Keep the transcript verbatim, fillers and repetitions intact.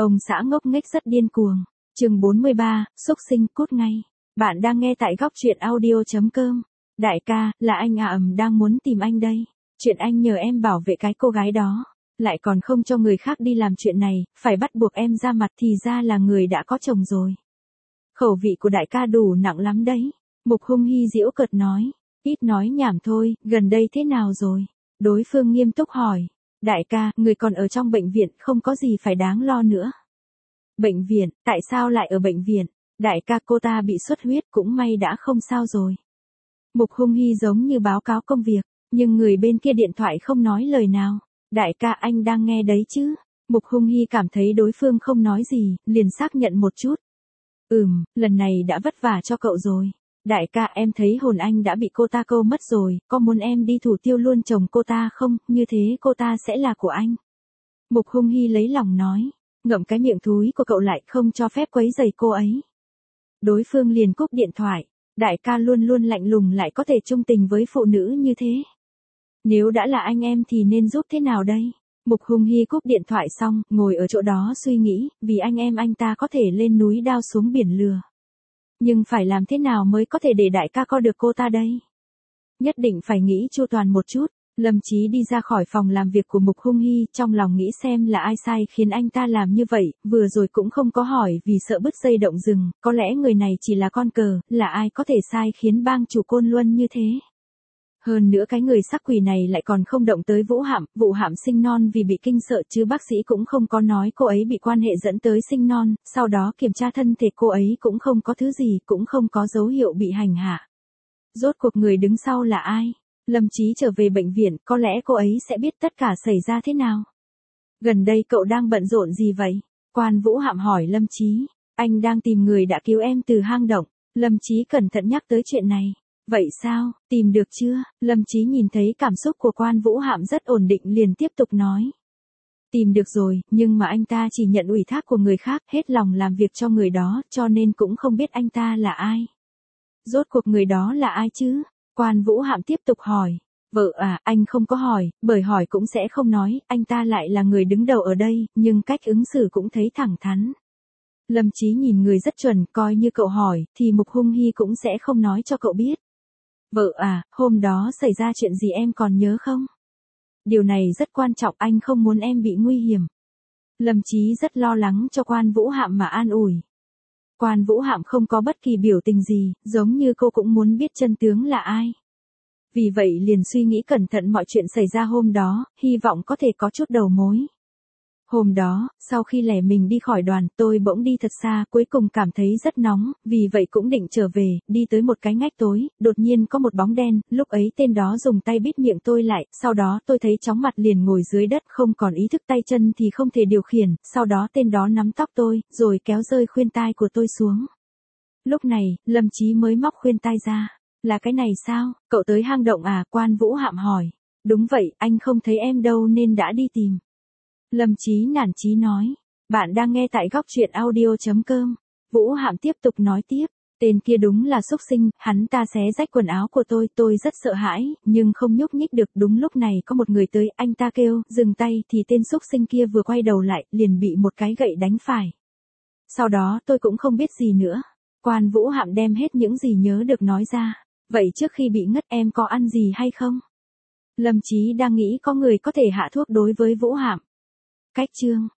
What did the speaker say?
Ông xã ngốc nghếch rất điên cuồng. Chương bốn mươi ba, xúc sinh cút ngay. Bạn đang nghe tại góc truyện audio chấm com. Đại ca, là anh à ầm đang muốn tìm anh đây. Chuyện anh nhờ em bảo vệ cái cô gái đó, lại còn không cho người khác đi làm chuyện này, phải bắt buộc em ra mặt thì ra là người đã có chồng rồi. Khẩu vị của đại ca đủ nặng lắm đấy. Mục Hung Hi giễu cợt nói. Ít nói nhảm thôi, gần đây thế nào rồi? Đối phương nghiêm túc hỏi. Đại ca, người còn ở trong bệnh viện, không có gì phải đáng lo nữa. Bệnh viện, tại sao lại ở bệnh viện? Đại ca, cô ta bị xuất huyết, cũng may đã không sao rồi. Mục Hung Hi giống như báo cáo công việc, nhưng người bên kia điện thoại không nói lời nào. Đại ca, anh đang nghe đấy chứ? Mục Hung Hi cảm thấy đối phương không nói gì, liền xác nhận một chút. Ừm, lần này đã vất vả cho cậu rồi. Đại ca, em thấy hồn anh đã bị cô ta câu mất rồi, có muốn em đi thủ tiêu luôn chồng cô ta không, như thế cô ta sẽ là của anh. Mục Hung Hi lấy lòng nói, ngậm cái miệng thúi của cậu lại, không cho phép quấy rầy cô ấy. Đối phương liền cúp điện thoại. Đại ca luôn luôn lạnh lùng lại có thể trung tình với phụ nữ như thế. Nếu đã là anh em thì nên giúp thế nào đây? Mục Hung Hi cúp điện thoại xong, ngồi ở chỗ đó suy nghĩ, vì anh em anh ta có thể lên núi đao xuống biển lừa. Nhưng phải làm thế nào mới có thể để đại ca co được cô ta đây? Nhất định phải nghĩ chu toàn một chút. Lâm Chí đi ra khỏi phòng làm việc của Mục Hung Hi, trong lòng nghĩ xem là ai sai khiến anh ta làm như vậy, vừa rồi cũng không có hỏi vì sợ bứt dây động rừng, có lẽ người này chỉ là con cờ, là ai có thể sai khiến bang chủ Côn Luân như thế. Hơn nữa cái người sắc quỷ này lại còn không động tới Vũ Hạm, Vũ Hạm sinh non vì bị kinh sợ chứ bác sĩ cũng không có nói cô ấy bị quan hệ dẫn tới sinh non, sau đó kiểm tra thân thể cô ấy cũng không có thứ gì, cũng không có dấu hiệu bị hành hạ. Rốt cuộc người đứng sau là ai? Lâm Chí trở về bệnh viện, có lẽ cô ấy sẽ biết tất cả xảy ra thế nào. Gần đây cậu đang bận rộn gì vậy? Quan Vũ Hạm hỏi Lâm Chí. Anh đang tìm người đã cứu em từ hang động. Lâm Chí cẩn thận nhắc tới chuyện này. Vậy sao, tìm được chưa? Lâm Chí nhìn thấy cảm xúc của Quan Vũ Hạm rất ổn định liền tiếp tục nói. Tìm được rồi, nhưng mà anh ta chỉ nhận ủy thác của người khác, hết lòng làm việc cho người đó, cho nên cũng không biết anh ta là ai. Rốt cuộc người đó là ai chứ? Quan Vũ Hạm tiếp tục hỏi. Vợ à, anh không có hỏi, bởi hỏi cũng sẽ không nói, anh ta lại là người đứng đầu ở đây, nhưng cách ứng xử cũng thấy thẳng thắn. Lâm Chí nhìn người rất chuẩn, coi như cậu hỏi, thì Mục Hung Hi cũng sẽ không nói cho cậu biết. Vợ à, hôm đó xảy ra chuyện gì em còn nhớ không? Điều này rất quan trọng, anh không muốn em bị nguy hiểm. Lâm Chí rất lo lắng cho Quan Vũ Hạm mà an ủi. Quan Vũ Hạm không có bất kỳ biểu tình gì, giống như cô cũng muốn biết chân tướng là ai. Vì vậy liền suy nghĩ cẩn thận mọi chuyện xảy ra hôm đó, hy vọng có thể có chút đầu mối. Hôm đó, sau khi lẻ mình đi khỏi đoàn, tôi bỗng đi thật xa, cuối cùng cảm thấy rất nóng, vì vậy cũng định trở về, đi tới một cái ngách tối, đột nhiên có một bóng đen, lúc ấy tên đó dùng tay bít miệng tôi lại, sau đó tôi thấy chóng mặt liền ngồi dưới đất, không còn ý thức tay chân thì không thể điều khiển, sau đó tên đó nắm tóc tôi, rồi kéo rơi khuyên tai của tôi xuống. Lúc này, Lâm Chí mới móc khuyên tai ra. Là cái này sao, cậu tới hang động à? Quan Vũ Hạm hỏi. Đúng vậy, anh không thấy em đâu nên đã đi tìm. Lâm Chí nản chí nói. Bạn đang nghe tại góc truyện audio chấm com. Vũ Hạm tiếp tục nói tiếp. Tên kia đúng là xúc sinh, hắn ta xé rách quần áo của tôi, tôi rất sợ hãi, nhưng không nhúc nhích được. Đúng lúc này có một người tới, anh ta kêu, dừng tay, thì tên xúc sinh kia vừa quay đầu lại, liền bị một cái gậy đánh phải. Sau đó tôi cũng không biết gì nữa. Quan Vũ Hạm đem hết những gì nhớ được nói ra. Vậy trước khi bị ngất em có ăn gì hay không? Lâm Chí đang nghĩ có người có thể hạ thuốc đối với Vũ Hạm. Cách chương